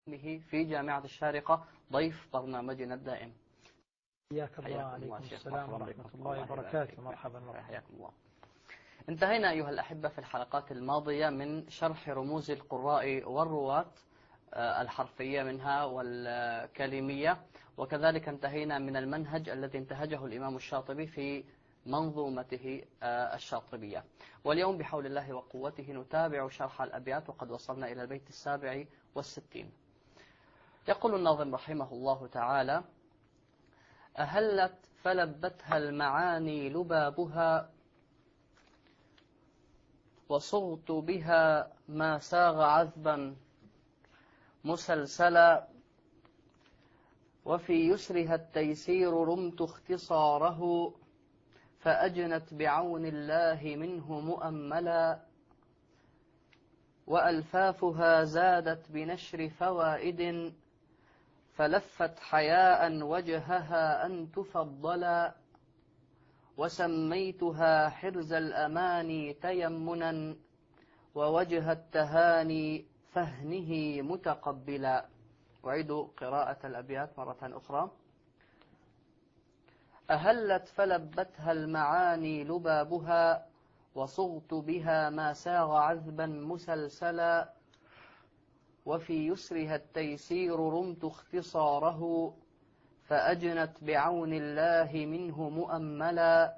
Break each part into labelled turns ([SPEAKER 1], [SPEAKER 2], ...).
[SPEAKER 1] به في جامعة الشارقة ضيف برنامجنا الدائم.
[SPEAKER 2] حياك الله. عليكم السلام ورحمة الله وبركاته. مرحبا
[SPEAKER 1] حياكم الله. انتهينا أيها الأحبة في الحلقات الماضية من شرح رموز القراء والرواة الحرفية منها والكلمية، وكذلك انتهينا من المنهج الذي انتهجه الإمام الشاطبي في منظومته الشاطبية. واليوم بحول الله وقوته نتابع شرح الأبيات، وقد وصلنا إلى البيت 67. يقول الناظم رحمه الله تعالى: أهلت فلبتها المعاني لبابها، وصغت بها ما ساغ عذبا مسلسلا، وفي يسرها التيسير رمت اختصاره، فأجنت بعون الله منه مؤملا، وألفافها زادت بنشر فوائد، فلفت حياء وجهها أن تفضلا، وسميتها حرز الأماني تيمنا، ووجه التهاني فهنه متقبلا. أعيد قراءة الأبيات مرة أخرى. أهلت فلبتها المعاني لبابها، وصغت بها ما ساغ عذبا مسلسلا، وفي يسرها التيسير رمت اختصاره، فأجنت بعون الله منه مؤملا،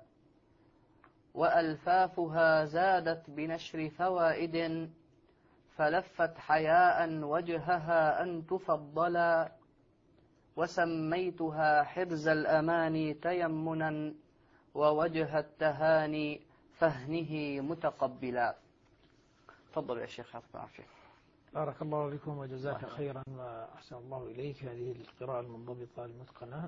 [SPEAKER 1] وألفافها زادت بنشر فوائد، فلفت حياء وجهها أن تفضلا، وسميتها حرز الأماني تيمنا، ووجه التهاني فهنه متقبلا. تفضل يا شيخ.
[SPEAKER 2] بارك الله بكم وجزاك خيرا وأحسن الله إليك. هذه القراءة المنضبطة المتقنة.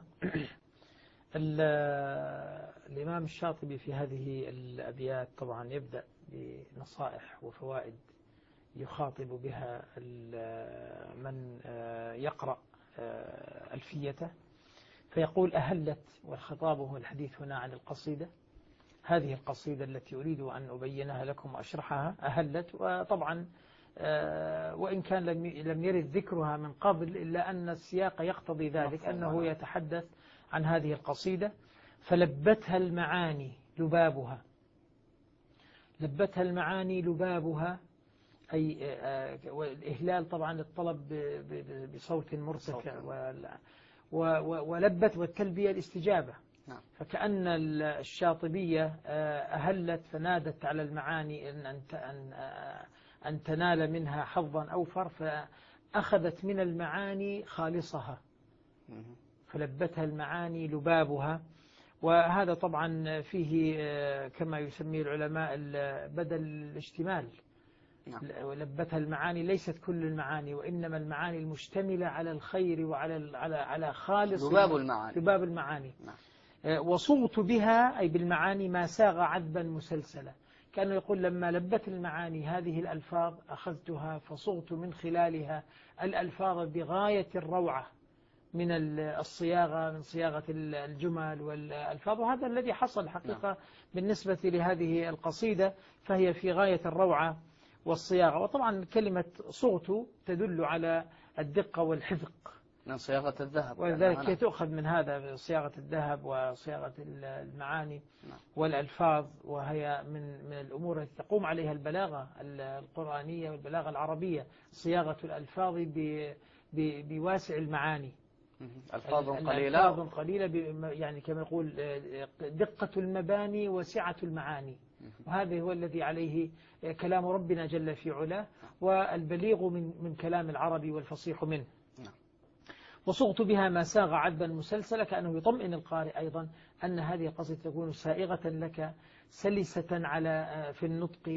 [SPEAKER 2] الإمام الشاطبي في هذه الأبيات طبعا يبدأ بنصائح وفوائد يخاطب بها من يقرأ ألفيته، فيقول: أهلت، والخطاب هو الحديث هنا عن القصيدة، هذه القصيدة التي أريد أن أبينها لكم وأشرحها. أهلت، وطبعا وإن كان لم يرد ذكرها من قبل، إلا أن السياق يقتضي ذلك، أنه يتحدث عن هذه القصيدة. فلبتها المعاني لبابها. لبتها المعاني لبابها، أي والإهلال طبعا الطلب بصوت مرتفع، ولبت والتلبية الاستجابة. فكأن الشاطبية أهلت فنادت على المعاني أن تنال منها حظا أوفر، فأخذت من المعاني خالصها، فلبتها المعاني لبابها. وهذا طبعا فيه كما يسميه العلماء بدل الاشتمال. لبتها المعاني ليست كل المعاني، وإنما المعاني المشتملة على الخير وعلى خالص لباب المعاني. وصغت بها أي بالمعاني ما ساغ عذبا مسلسلا، كأنه يقول: لما لبت المعاني هذه الألفاظ أخذتها فصغت من خلالها الألفاظ بغاية الروعة من الصياغة، من صياغة الجمل والألفاظ. وهذا الذي حصل حقيقة بالنسبة لهذه القصيدة، فهي في غاية الروعة والصياغة. وطبعا كلمة صغت تدل على الدقة والحذق
[SPEAKER 1] من صياغة الذهب،
[SPEAKER 2] ولذلك تؤخذ من هذا صياغة الذهب وصياغة المعاني والألفاظ، وهي من الأمور التي تقوم عليها البلاغة القرآنية والبلاغة العربية، صياغة الألفاظ بواسع المعاني.
[SPEAKER 1] ألفاظ قليلة
[SPEAKER 2] يعني كما يقول دقة المباني وسعة المعاني، وهذا هو الذي عليه كلام ربنا جل في علاه، والبليغ من كلام العربي والفصيح منه. وصغت بها ما ساغ عذبا مسلسلا، كأنه يطمئن القارئ أيضا أن هذه القصيدة تكون سائغة لك، سلسة في النطق،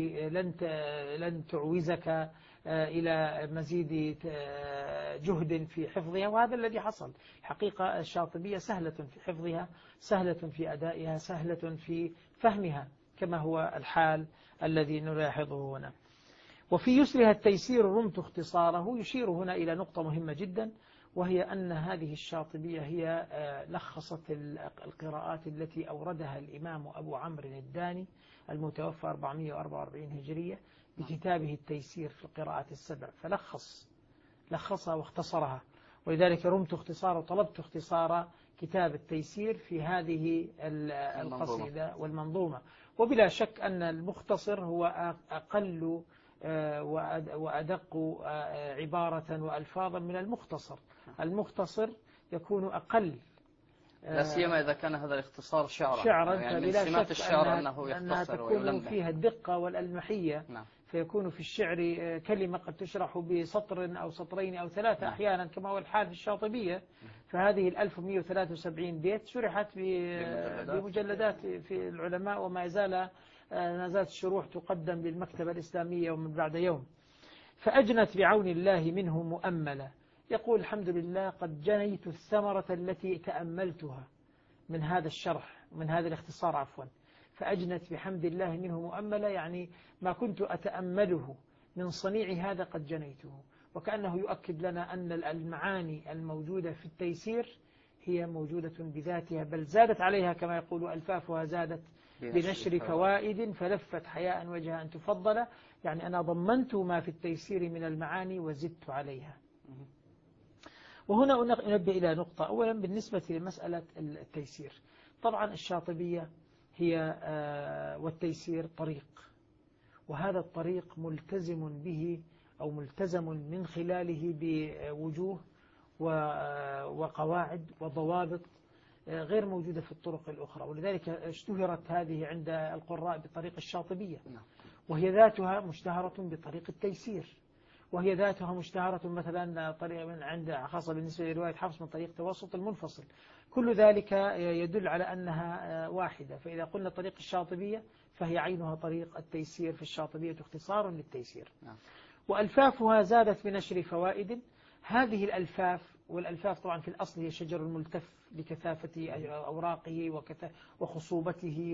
[SPEAKER 2] لن تعوزك إلى مزيد جهد في حفظها. وهذا الذي حصل. حقيقة الشاطبية سهلة في حفظها، سهلة في أدائها، سهلة في فهمها، كما هو الحال الذي نلاحظه هنا. وفي يسرها التيسير رمت اختصاره، يشير هنا إلى نقطة مهمة جدا، وهي أن هذه الشاطبية هي لخصت القراءات التي أوردها الإمام أبو عمرو الداني المتوفى 444 هجرية بكتابه التيسير في القراءات السبع، فلخص لخصها واختصرها، ولذلك رمت اختصار وطلبت اختصار كتاب التيسير في هذه القصيدة والمنظومة. وبلا شك أن المختصر هو أقل وأدق عبارة وألفاظا من المختصر. المختصر يكون أقل،
[SPEAKER 1] لا سيما إذا كان هذا الاختصار شعرا يعني من سمات الشعر أنها
[SPEAKER 2] تكون فيها الدقة والألمحية.
[SPEAKER 1] نعم.
[SPEAKER 2] فيكون في الشعر كلمة قد تشرح بسطر أو سطرين أو ثلاثة أحيانا كما هو الحال في الشاطبية. فهذه 1173 بيت شرحت بمجلدات في العلماء، وما زالت الشروح تقدم للمكتبة الإسلامية ومن بعد يوم. فأجنت بعون الله منه مؤملة، يقول الحمد لله قد جنيت الثمرة التي تأملتها من هذا الشرح، من هذا الاختصار عفوا. فأجنت بحمد الله منه مؤملة، يعني ما كنت أتأمله من صنيع هذا قد جنيته. وكأنه يؤكد لنا أن المعاني الموجودة في التيسير هي موجودة بذاتها، بل زادت عليها كما يقول ألفافها زادت بنشر فوائد فلفت حياء وجهها أن تفضل. يعني أنا ضمنت ما في التيسير من المعاني وزدت عليها. وهنا أنبه إلى نقطة. أولا بالنسبة لمسألة التيسير، طبعا الشاطبية هي والتيسير طريق، وهذا الطريق ملتزم به أو ملتزم من خلاله بوجوه وقواعد وضوابط غير موجودة في الطرق الأخرى. ولذلك اشتهرت هذه عند القراء بطريق الشاطبية، وهي ذاتها مشتهرة بطريق التيسير، وهي ذاتها مشتهرة مثلا طريق عند خاصة بالنسبة لرواية حفص من طريق توسط المنفصل. كل ذلك يدل على أنها واحدة. فإذا قلنا طريق الشاطبية فهي عينها طريق التيسير في الشاطبية، اختصار للتيسير. وألفافها زادت بنشر فوائد. هذه الألفاف، والألفاف طبعا في الأصل هي شجر الملتف لكثافة أوراقه وخصوبته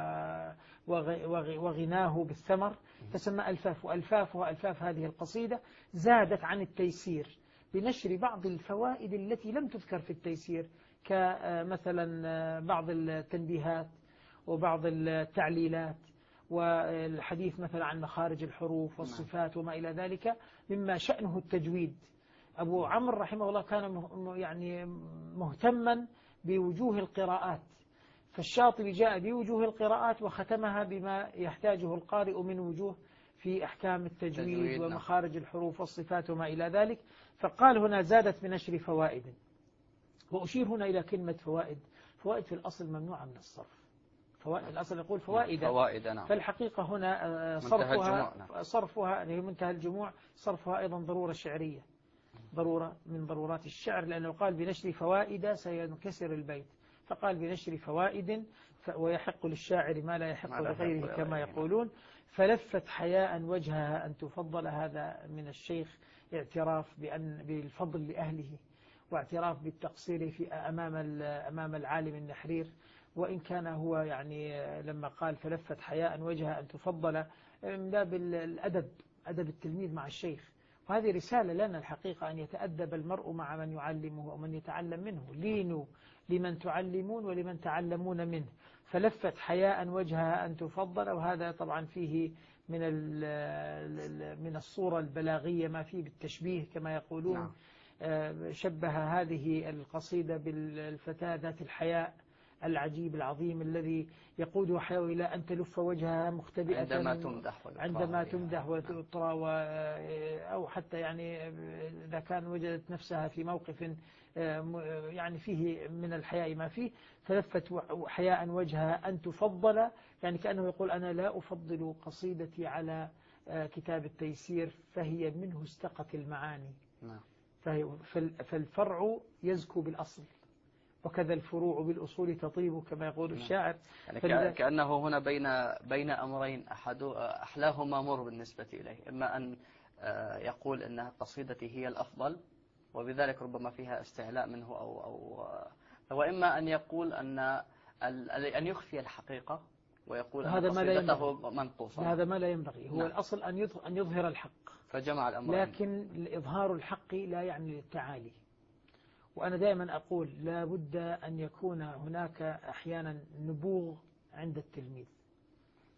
[SPEAKER 2] وغناه بالثمر، فسمى ألفاف. وألفافها ألفاف هذه القصيدة زادت عن التيسير بنشر بعض الفوائد التي لم تذكر في التيسير، كمثلا بعض التنبيهات وبعض التعليلات والحديث مثلا عن مخارج الحروف والصفات وما إلى ذلك مما شأنه التجويد. أبو عمرو رحمه الله كان يعني مهتما بوجوه القراءات، فالشاطبي جاء بوجوه القراءات وختمها بما يحتاجه القارئ من وجوه في أحكام التجويد ومخارج الحروف والصفات وما إلى ذلك. فقال هنا زادت بنشر فوائد. وأشير هنا إلى كلمة فوائد. فوائد في الأصل ممنوعة من الصرف. فوائد الأصل يقول فوائد،
[SPEAKER 1] نعم.
[SPEAKER 2] فالحقيقة هنا صرفها هي منتهى الجموع، صرفها أيضا ضرورة شعرية، ضرورة من ضرورات الشعر، لأنه قال بنشر فوائد سينكسر البيت، فقال بنشر فوائد ويحق للشاعر ما لا يحق لغيره كما يقولون. فلفت حياء وجهها أن تفضل. هذا من الشيخ اعتراف بالفضل لأهله، واعتراف بالتقصير في أمام العالم النحرير. وإن كان هو يعني لما قال فلفت حياء وجهها أن تفضل من باب الأدب، أدب التلميذ مع الشيخ. وهذه رسالة لنا الحقيقة، أن يتأدب المرء مع من يعلمه ومن يتعلم منه. لينوا لمن تعلمون ولمن تعلمون منه. فلفت حياء وجهها أن تفضل. وهذا طبعا فيه من الصورة البلاغية ما فيه بالتشبيه كما يقولون. شبه هذه القصيدة بالفتاة ذات الحياء العجيب العظيم الذي يقودها حياء إلى أن تلف وجهها مختبئة عندما تمدح وتطرى، أو حتى يعني إذا كان وجدت نفسها في موقف يعني فيه من الحياء ما فيه. فلفت حياء وجهها أن تفضل، يعني كأنه يقول أنا لا أفضل قصيدتي على كتاب التيسير، فهي منه استقت المعاني. فالفرع يزكو بالأصل، وكذا الفروع بالأصول تطيب كما يقول الشاعر.
[SPEAKER 1] يعني كأنه هنا بين أمرين أحلاهما مر بالنسبة إليه. إما أن يقول أن قصيدتي هي الأفضل وبذلك ربما فيها استعلاء منه وإما أن يقول أن يخفي الحقيقة ويقول أن قصيدته منقوصة.
[SPEAKER 2] هذا ما لا ينبغي. هو الأصل أن يظهر الحق،
[SPEAKER 1] فجمع الأمرين.
[SPEAKER 2] لكن إظهار الحق لا يعني التعالي. وأنا دائما أقول لا بد أن يكون هناك أحيانا نبوغ عند التلميذ،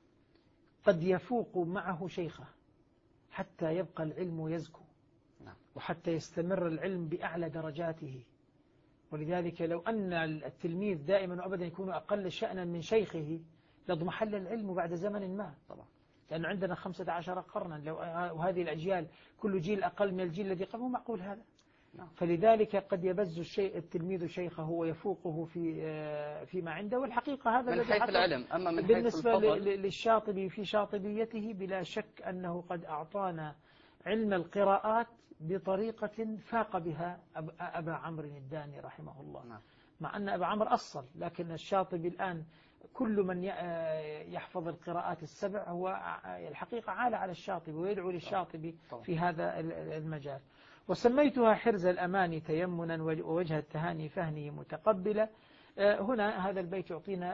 [SPEAKER 2] قد يفوق معه شيخه حتى يبقى العلم يزكو. وحتى يستمر العلم بأعلى درجاته. ولذلك لو أن التلميذ دائما وأبدا يكون أقل شأنا من شيخه لاضمحل العلم بعد زمن ما طبعا، لأن عندنا 15 قرنا وهذه الأجيال كل جيل أقل من الجيل الذي قبله، معقول هذا؟ فلذلك قد يبز التلميذ شيخه ويفوقه فيما عنده، والحقيقة هذا
[SPEAKER 1] من حيث العلم. أما من
[SPEAKER 2] بالنسبة للشاطبي في شاطبيته بلا شك أنه قد أعطانا علم القراءات بطريقة فاق بها أبا عمرو الداني رحمه الله. مع أن أبا عمرو أصل، لكن الشاطبي الآن كل من يحفظ القراءات السبع هو الحقيقة عال على الشاطبي ويدعو للشاطبي في هذا المجال. وسميتها حرز الأماني تيمنا ووجه التهاني فهني متقبلة. هنا هذا البيت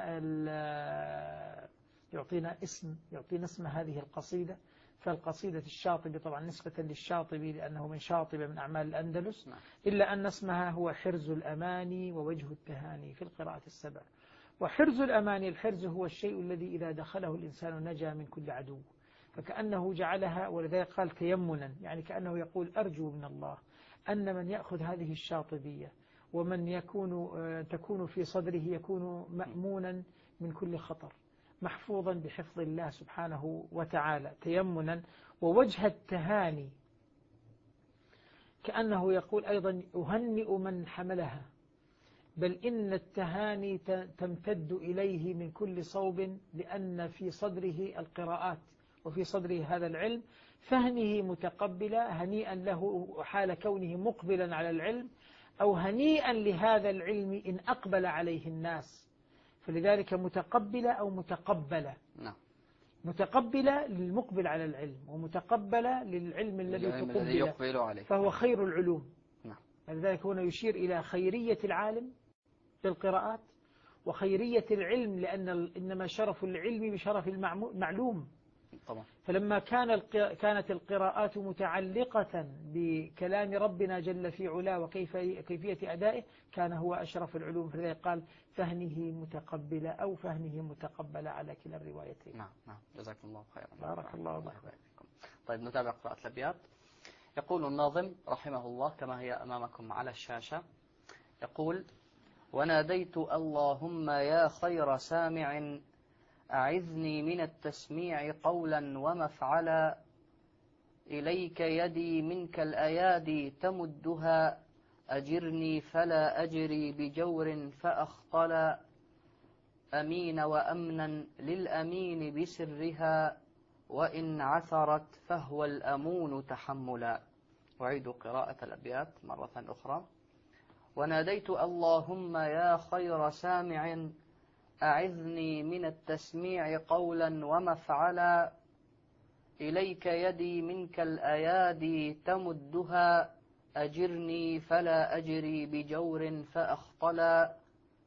[SPEAKER 2] يعطينا اسم هذه القصيدة. فالقصيدة الشاطبي طبعا نسبة للشاطبي لأنه من شاطبة من أعمال الأندلس، إلا أن اسمها هو حرز الأماني ووجه التهاني في القراءة السبع. وحرز الأماني، الحرز هو الشيء الذي إذا دخله الإنسان نجا من كل عدو، فكأنه جعلها، ولذلك قال تيمنا، يعني كأنه يقول أرجو من الله أن من يأخذ هذه الشاطبية ومن تكون في صدره يكون مأمونا من كل خطر، محفوظا بحفظ الله سبحانه وتعالى. تيمنا ووجه التهاني، كأنه يقول أيضا أهنئ من حملها، بل إن التهاني تمتد إليه من كل صوب، لأن في صدره القراءات وفي صدره هذا العلم، فهنه متقبلا، هنيئا له حال كونه مقبلا على العلم، أو هنيئا لهذا العلم إن أقبل عليه الناس. فلذلك متقبلة أو متقبلة. متقبلة للمقبل على العلم، ومتقبلة للعلم الذي تقبل عليه، فهو خير العلوم. لذلك هنا يشير إلى خيرية العالم بالقراءات وخيرية العلم، لأن إنما شرف العلم بشرف المعلوم طبعا. فلما كانت القراءات متعلقة بكلام ربنا جل في علاه وكيفية أدائه، كان هو أشرف العلوم. فلذلك قال فهنه متقبلة أو فهنه متقبلة على كلا الروايتين.
[SPEAKER 1] نعم جزاكم الله خيرا.
[SPEAKER 2] بارك الله
[SPEAKER 1] فيكم. طيب نتابع قراءة الأبيات. يقول الناظم رحمه الله كما هي أمامكم على الشاشة، يقول: وناديت اللهم يا خير سامع، أعذني من التسميع قولا ومفعلا، إليك يدي منك الأيادي تمدها، أجرني فلا أجري بجور فأخطلا، أمين وأمنا للأمين بسرها، وإن عثرت فهو الأمون تحملا. أعيد قراءة الأبيات مرة أخرى. وناديت اللهم يا خير سامع، أعذني من التسميع قولا ومفعلا، إليك يدي منك الأيادي تمدها، أجرني فلا أجري بجور فأخطلا،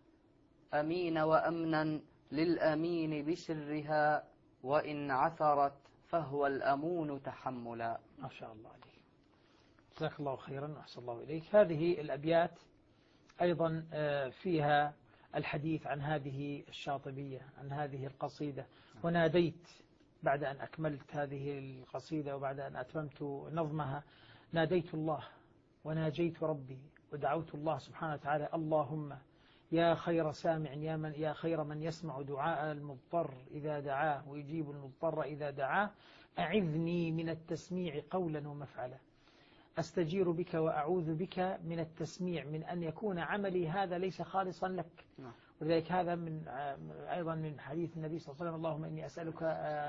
[SPEAKER 1] أمين وأمنا للأمين بسرها، وإن عثرت فهو الأمون تحملا.
[SPEAKER 2] ما شاء الله عليك، جزاك الله خيرا وأحسن الله إليك. هذه الأبيات أيضا فيها الحديث عن هذه الشاطبية، عن هذه القصيدة. وناديت، بعد أن أكملت هذه القصيدة وبعد أن أتممت نظمها، ناديت الله وناجيت ربي ودعوت الله سبحانه وتعالى: اللهم يا خير سامع، يا خير من يسمع دعاء المضطر إذا دعاه ويجيب المضطر إذا دعاه، أعذني من التسميع قولا ومفعلا. أستجير بك وأعوذ بك من التسميع، من أن يكون عملي هذا ليس خالصا لك. ولذلك هذا أيضا من حديث النبي صلى الله عليه وسلم: اللهم إني أسألك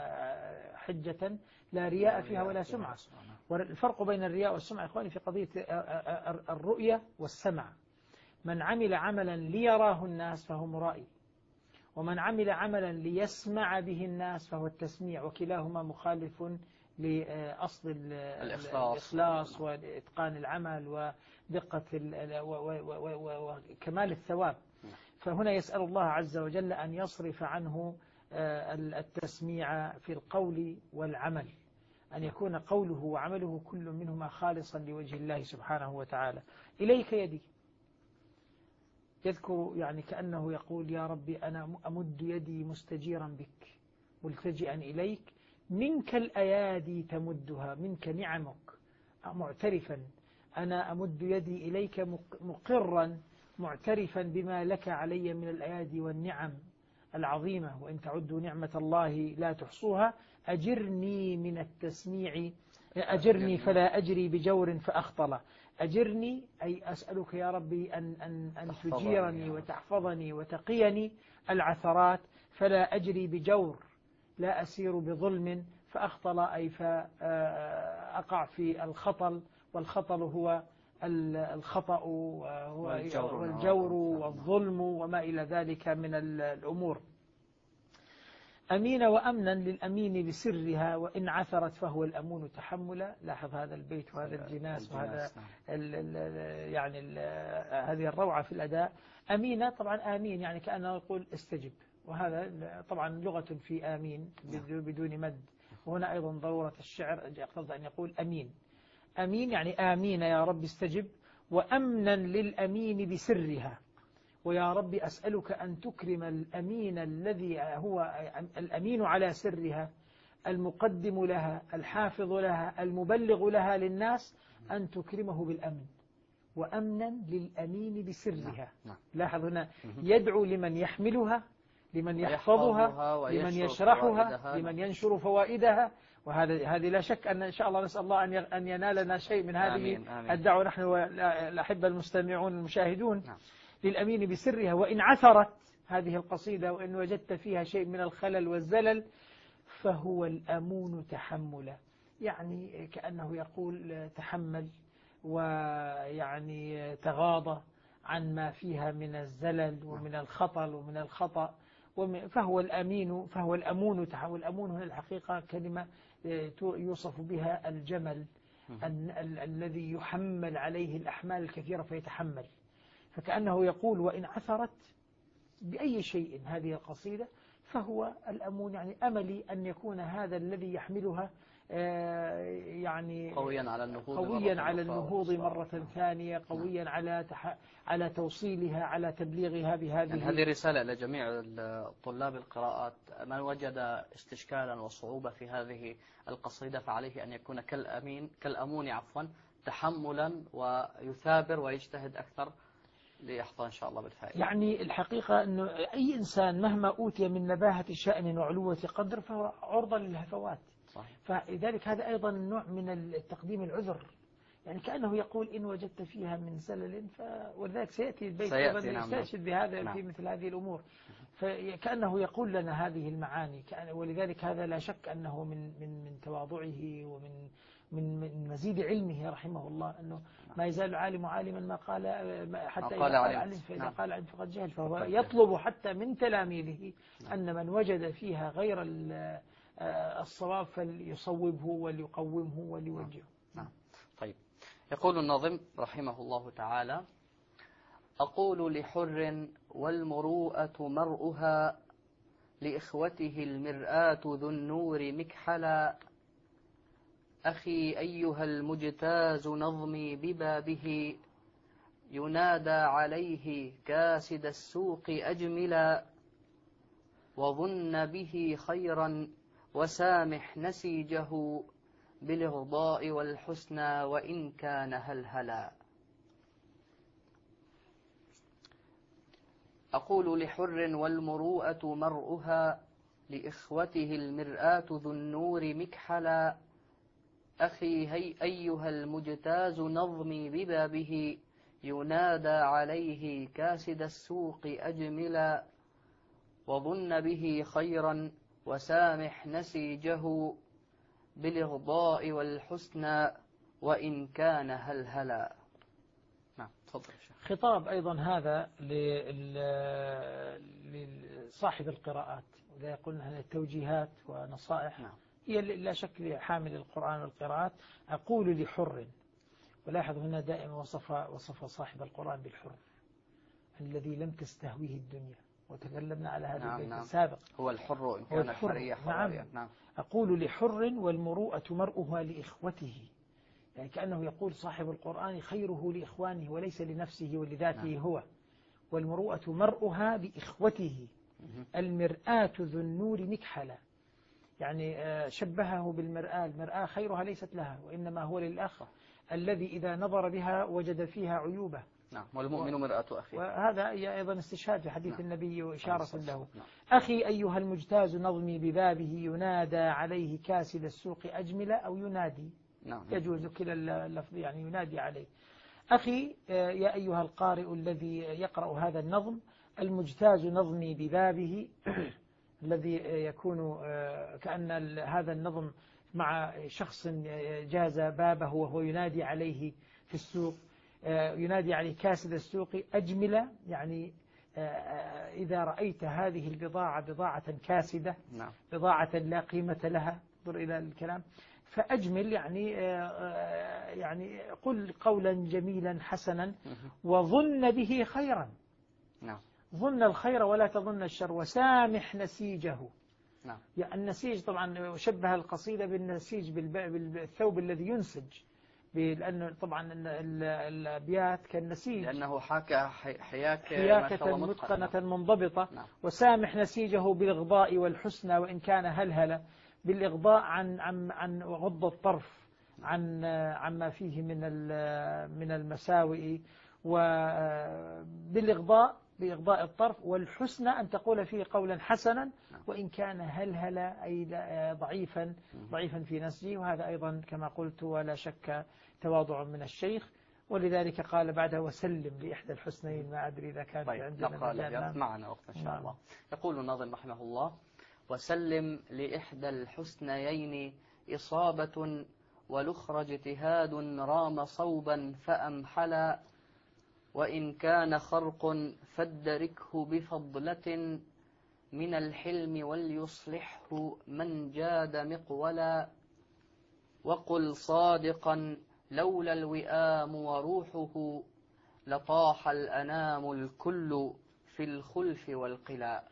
[SPEAKER 2] حجة لا رياء فيها ولا سمعة. والفرق بين الرياء والسمعة إخواني في قضية الرؤية والسمع. من عمل عملا ليراه الناس فهو مرائي، ومن عمل عملا ليسمع به الناس فهو التسميع، وكلاهما مخالف لأصل الإخلاص وإتقان العمل ودقة وكمال الثواب. فهنا يسأل الله عز وجل أن يصرف عنه التسميع في القول والعمل، أن يكون قوله وعمله كل منهما خالصا لوجه الله سبحانه وتعالى. إليك يدي، يذكر يعني كأنه يقول: يا ربي أنا أمد يدي مستجيرا بك ملتجئا إليك، منك الأيادي تمدها، منك نعمك، معترفا أنا أمد يدي إليك مقرا معترفا بما لك علي من الأيادي والنعم العظيمة، وإن تعدوا نعمة الله لا تحصوها. أجرني من التسميع، أجرني فلا أجري بجور فأخطل. أجرني أي أسألك يا ربي أن تجيرني وتحفظني وتقيني العثرات، فلا أجري بجور، لا أسير بظلم، فأخطل أي فأقع في الخطل، والخطل هو الخطأ والجور والظلم وما إلى ذلك من الأمور. أمين وأمنا للأمين بسرها، وإن عثرت فهو الأمون تحملا. لاحظ هذا البيت وهذا الجناس وهذا يعني هذه الروعة في الأداء. أمينة طبعا آمين يعني كأنه يقول استجب، وهذا طبعا لغة في آمين بدون مد. وهنا أيضا ضرورة الشعر يقتضي أن يقول أمين. أمين يعني آمين يا رب استجب، وأمنا للأمين بسرها. ويا رب أسألك أن تكرم الأمين الذي هو الأمين على سرها، المقدم لها، الحافظ لها، المبلغ لها للناس، أن تكرمه بالأمن. وأمنا للأمين بسرها. لاحظ هنا يدعو لمن يحملها، لمن يحفظها، لمن يشرحها، لمن ينشر فوائدها. وهذه لا شك أن إن شاء الله نسأل الله أن ينالنا شيء من هذه الدعوة نحن والأحبة المستمعون المشاهدون. للأمين بسرها، وإن عثرت هذه القصيدة وإن وجدت فيها شيء من الخلل والزلل فهو الأمون تحملا. يعني كأنه يقول تحمل ويعني تغاضى عن ما فيها من الزلل ومن الخطل ومن الخطأ، فهو الأمين، فهو الأمون. والأمون هنا الحقيقة كلمة يوصف بها الجمل الذي يحمل عليه الأحمال الكثيرة فيتحمل. فكأنه يقول وإن عثرت بأي شيء هذه القصيدة فهو الأمون، يعني أملي أن يكون هذا الذي يحملها يعني
[SPEAKER 1] قويا على
[SPEAKER 2] النهوض مرة ثانية، قويا على توصيلها، على تبليغها بهذه.
[SPEAKER 1] يعني هذه رسالة لجميع طلاب القراءات، من وجد استشكالا وصعوبة في هذه القصيدة فعليه أن يكون كالأمون تحملا ويثابر ويجتهد أكثر ليحظى إن شاء الله بالفائدة.
[SPEAKER 2] يعني الحقيقة أنه أي إنسان مهما أوتي من نباهة شأن وعلوة قدر فهو عرضة للهفوات. صحيح. فلذلك هذا أيضا نوع من التقديم العذر، يعني كأنه يقول إن وجدت فيها من زلل ولذلك سيأتي البيت يستشهد بهذا في مثل هذه الأمور. فكأنه يقول لنا هذه المعاني، ولذلك هذا لا شك أنه من تواضعه من مزيد علمه رحمه الله، أنه ما يزال العالم عالما ما قال حتى إذا قال علم، فإذا قال علم فقد جهل. فهو يطلب حتى من تلاميذه أن من وجد فيها غير الصواب فليصوبه وليقومه وليوجهه.
[SPEAKER 1] طيب، يقول الناظم رحمه الله تعالى: أقول لحر والمروءة مرؤها، لإخوته المرآة ذو النور مكحلا، أخي أيها المجتاز نظمي ببابه، ينادى عليه كاسد السوق أجملا، وظن به خيرا وسامح نسيجه، بالإرضاء والحسنى وإن كان هلهلا. أقول لحر والمروءة مرؤها، لإخوته المرآة ذو النور مكحلا، أخي أيها المجتاز نظمي ببابه، ينادى عليه كاسد السوق أجملا، وظن به خيرا وسامح نسيجه، بالإغضاء والحسنى وإن كان هلهلا. نعم، تفضل شيخ.
[SPEAKER 2] خطاب أيضا هذا لصاحب القراءات، وذا يقولون هذه التوجيهات ونصائح. نعم. هي لا شك لحامل القرآن والقراءات. أقول لحر، ولاحظ هنا دائما وصف صاحب القرآن بالحر الذي لم تستهويه الدنيا، وتكلمنا على هذا البيت السابق.
[SPEAKER 1] هو الحر إن كان الحرية حرية. نعم.
[SPEAKER 2] أقول لحر والمروءة مرؤها لإخوته، يعني كأنه يقول صاحب القرآن خيره لإخوانه وليس لنفسه ولذاته. نعم. هو والمروءة مرؤها لإخوته، المرآة ذو النور مكحلا، يعني شبهه بالمرآة. المرآة خيرها ليست لها وإنما هو للأخ. الذي إذا نظر بها وجد فيها عيوبة.
[SPEAKER 1] نعم، والمؤمن مرآة أخيه.
[SPEAKER 2] وهذا أيضا استشهاد في حديث النبي وإشارة له.
[SPEAKER 1] نعم.
[SPEAKER 2] أخي أيها المجتاز نظمي ببابه ينادى عليه كاسد السوق أجمل أو ينادي.
[SPEAKER 1] نعم.
[SPEAKER 2] يجوز كلا اللفظ، يعني ينادي عليه. أخي يا أيها القارئ الذي يقرأ هذا النظم، المجتاز نظمي ببابه الذي يكون كأن هذا النظم مع شخص جاز بابه وهو ينادي عليه في السوق، ينادي عليه كاسد السوق أجمل، يعني إذا رأيت هذه البضاعة بضاعة كاسدة،
[SPEAKER 1] نعم.
[SPEAKER 2] بضاعة لا قيمة لها، انظر إلى الكلام، فأجمل يعني قل قولا جميلا حسنا وظن به خيرا.
[SPEAKER 1] نعم.
[SPEAKER 2] ظن الخير ولا تظن الشر، وسامح نسيجه.
[SPEAKER 1] نعم.
[SPEAKER 2] يعني النسيج طبعا شبه القصيدة بالنسيج بالثوب الذي ينسج، لأنه طبعا الأبيات كالنسيج،
[SPEAKER 1] لأنه حاكى
[SPEAKER 2] حياكة متقنة منضبطة.
[SPEAKER 1] نعم.
[SPEAKER 2] وسامح نسيجه بالإغضاء والحسنى وإن كان هلهلة، بالإغضاء عن غض الطرف عما فيه من المساوئ، وبالإغضاء بإغضاء الطرف، والحسنى أن تقول فيه قولا حسنا وإن كان هلهلا أي ضعيفا في نسجه. وهذا أيضا كما قلت ولا شك تواضع من الشيخ، ولذلك قال بعدها وسلم لإحدى الحسنين. ما أدري إذا كانت عندنا
[SPEAKER 1] نقرأ معنا وقت إن شاء الله. يقول الناظم رحمه الله: وسلم لإحدى الحسنيين إصابة والأخرى اجتهاد رام صوبا فأمحلا، وإن كان خرق فادركه بفضلة من الحلم وليصلحه من جاد مقولا، وقل صادقا لولا الوئام وروحه لطاح الأنام الكل في الخلف والقلاء.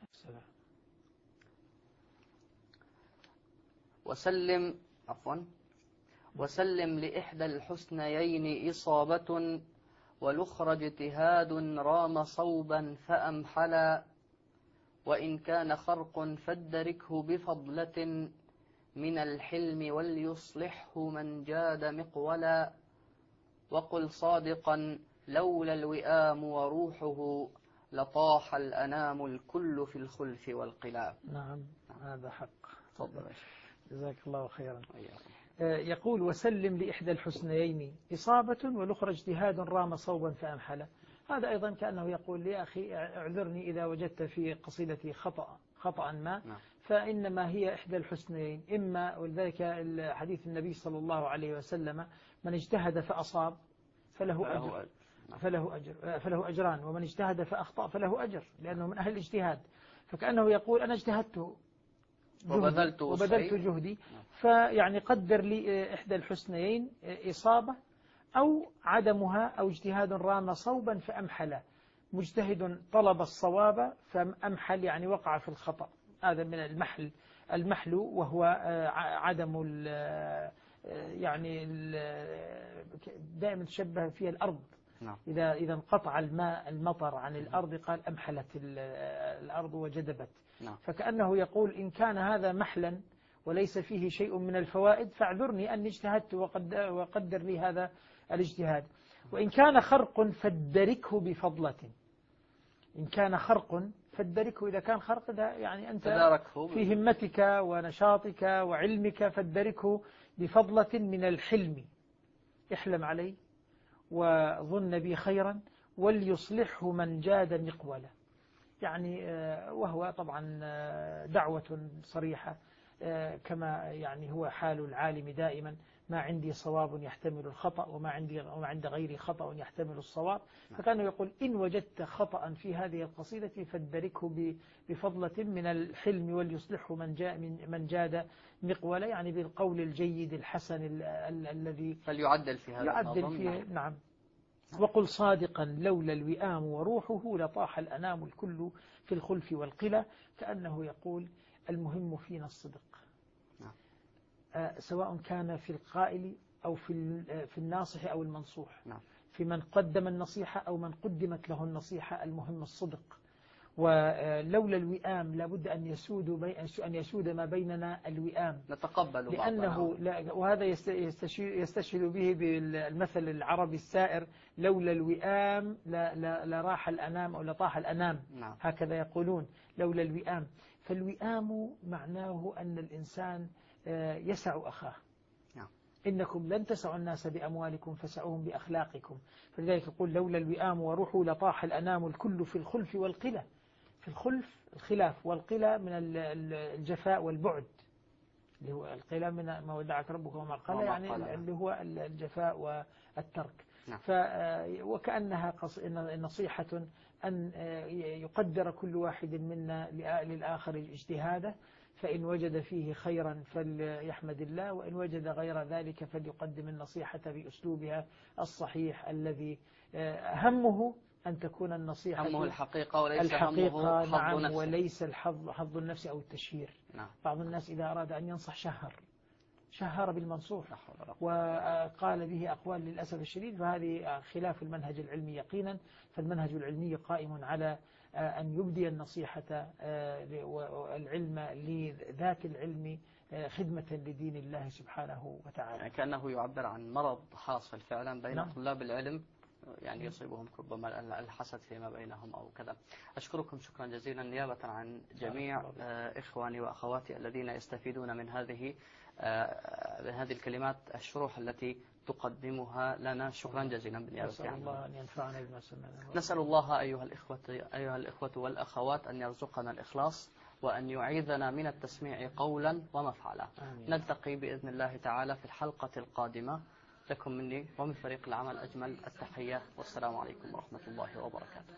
[SPEAKER 1] وسلم لإحدى الحسنيين إصابة والأخرى اجتهاد رام صوبا فأمحلا، وإن كان خرق فادركه بفضلة من الحلم وليصلحه من جاد مقولا، وقل صادقا لولا الوئام وروحه لطاح الأنام الكل في الخلف والقلاء.
[SPEAKER 2] نعم، هذا حق.
[SPEAKER 1] تفضل.
[SPEAKER 2] جزاك الله خيرا. يقول وسلم لإحدى الحسنيين إصابة والأخرى اجتهاد رام صوبا فأمحلا. هذا أيضا كأنه يقول يا أخي اعذرني إذا وجدت في قصيدتي خطأ ما، فإنما هي إحدى الحسنيين، إما ولذلك حديث النبي صلى الله عليه وسلم من اجتهد فأصاب فله أجران، ومن اجتهد فأخطأ فله أجر، لأنه من أهل الاجتهاد. فكأنه يقول أنا اجتهدت وبذلت جهدي، فيعني قدر لي إحدى الحسنيين إصابة أو عدمها أو اجتهاد رام صوبا فأمحل. مجتهد طلب الصواب فأمحل يعني وقع في الخطأ، هذا من المحل وهو عدم يعني دائما تشبه فيه الأرض. إذا انقطع المطر عن الأرض قال أمحلت الأرض وجدبت. فكأنه يقول إن كان هذا محلا وليس فيه شيء من الفوائد فاعذرني أني اجتهدت وقدر لي هذا الاجتهاد. وإن كان خرق فادركه بفضلة. إن كان خرق فادركه، إذا كان خرق ده يعني أنت في همتك ونشاطك وعلمك فادركه بفضلة من الحلم، احلم عليه وظن بي خيرا وليصلحه من جاد مقولا. يعني وهو طبعا دعوة صريحة كما يعني هو حال العالم دائما، ما عندي صواب يحتمل الخطأ وما عند غيري خطأ يحتمل الصواب. فكان يقول إن وجدت خطأ في هذه القصيدة فادركه بفضلة من الحلم وليصلحه من جاد مقولا، يعني بالقول الجيد الحسن الذي
[SPEAKER 1] فليعدل في هذا
[SPEAKER 2] يعدل فيه. نعم. وقل صادقا لولا الوئام وروحه لطاح الأنام الكل في الخلف والقلة. كأنه يقول المهم فينا الصدق، سواء كان في القائل أو في الناصح أو المنصوح، في من قدم النصيحة أو من قدمت له النصيحة، المهم الصدق. ولولا الوئام لابد أن يسود ما بيننا الوئام،
[SPEAKER 1] نتقبل
[SPEAKER 2] لأنه وهذا يستشهد به بالمثل العربي السائر: لولا الوئام لراح الأنام أو لطاح الأنام.
[SPEAKER 1] نعم.
[SPEAKER 2] هكذا يقولون لولا الوئام. فالوئام معناه أن الإنسان يسع أخاه. إنكم لن تسعوا الناس بأموالكم فسعوهم بأخلاقكم. فلذلك يقول: لولا الوئام وروحوا لطاح الأنام الكل في الخلف والقلة. في الخلف الخلاف، والقلة من الجفاء والبعد، اللي هو القلة من ما ودعك ربك وما قلى، يعني اللي هو الجفاء والترك. وكأنها نصيحة أن يقدر كل واحد منا للآخر اجتهاده، فإن وجد فيه خيرا فليحمد الله، وإن وجد غير ذلك فليقدم النصيحة بأسلوبها الصحيح الذي همه أن تكون النصيحة
[SPEAKER 1] همه الحقيقة وليس
[SPEAKER 2] همه
[SPEAKER 1] حظ نفسه.
[SPEAKER 2] وليس حظ النفس أو التشهير. بعض الناس إذا أراد أن ينصح شهر بالمنصور وقال به أقوال للأسف الشديد، فهذه خلاف المنهج العلمي يقينا. فالمنهج العلمي قائم على أن يبدي النصيحة والعلم لذات العلم خدمة لدين الله سبحانه وتعالى.
[SPEAKER 1] يعني كأنه يعبر عن مرض حاصل فعلا بين طلاب العلم، يعني يصيبهم ربما الحسد فيما بينهم أو كذا. أشكركم شكرا جزيلا نيابة عن جميع إخواني وأخواتي الذين يستفيدون من هذه الكلمات، الشروح التي تقدمها لنا. شكرا جزيلا بالنيابة
[SPEAKER 2] عنهم. نسأل الله أن ينفعنا بما سمعنا.
[SPEAKER 1] نسأل الله أيها الإخوة والأخوات أن يرزقنا الإخلاص، وأن يعيذنا من التسميع قولا ومفعلا. نلتقي بإذن الله تعالى في الحلقة القادمة. لكم مني ومن فريق العمل أجمل التحية، والسلام عليكم ورحمة الله وبركاته.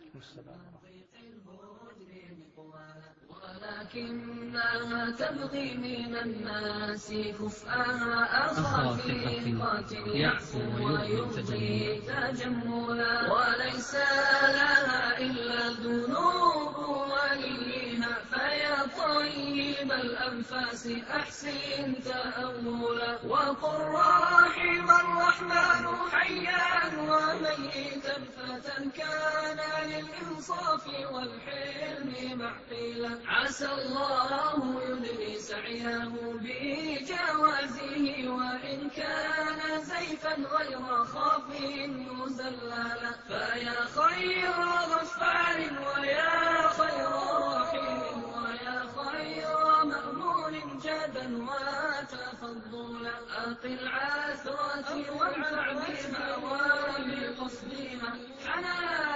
[SPEAKER 3] ولكنها تبغي من الناس كفءها أخافقات يعفو ويبغي تجملا، وليس لها إلا الذنوب وليها، فيا طيب الأنفاس أحسن تأولا، وقل رحم الرحمن حيا وميتا فتى كان للإنصاف والحلم معقلا، عسى الله يدري سعيه بجوازه، وإن كان زيفا غير خاف مزللا، فيا خير غفار ويا خير رحيم ويا خير مأمون جادا وتفضلا، أقل عثرتي وانفع بها وبقصدها حنان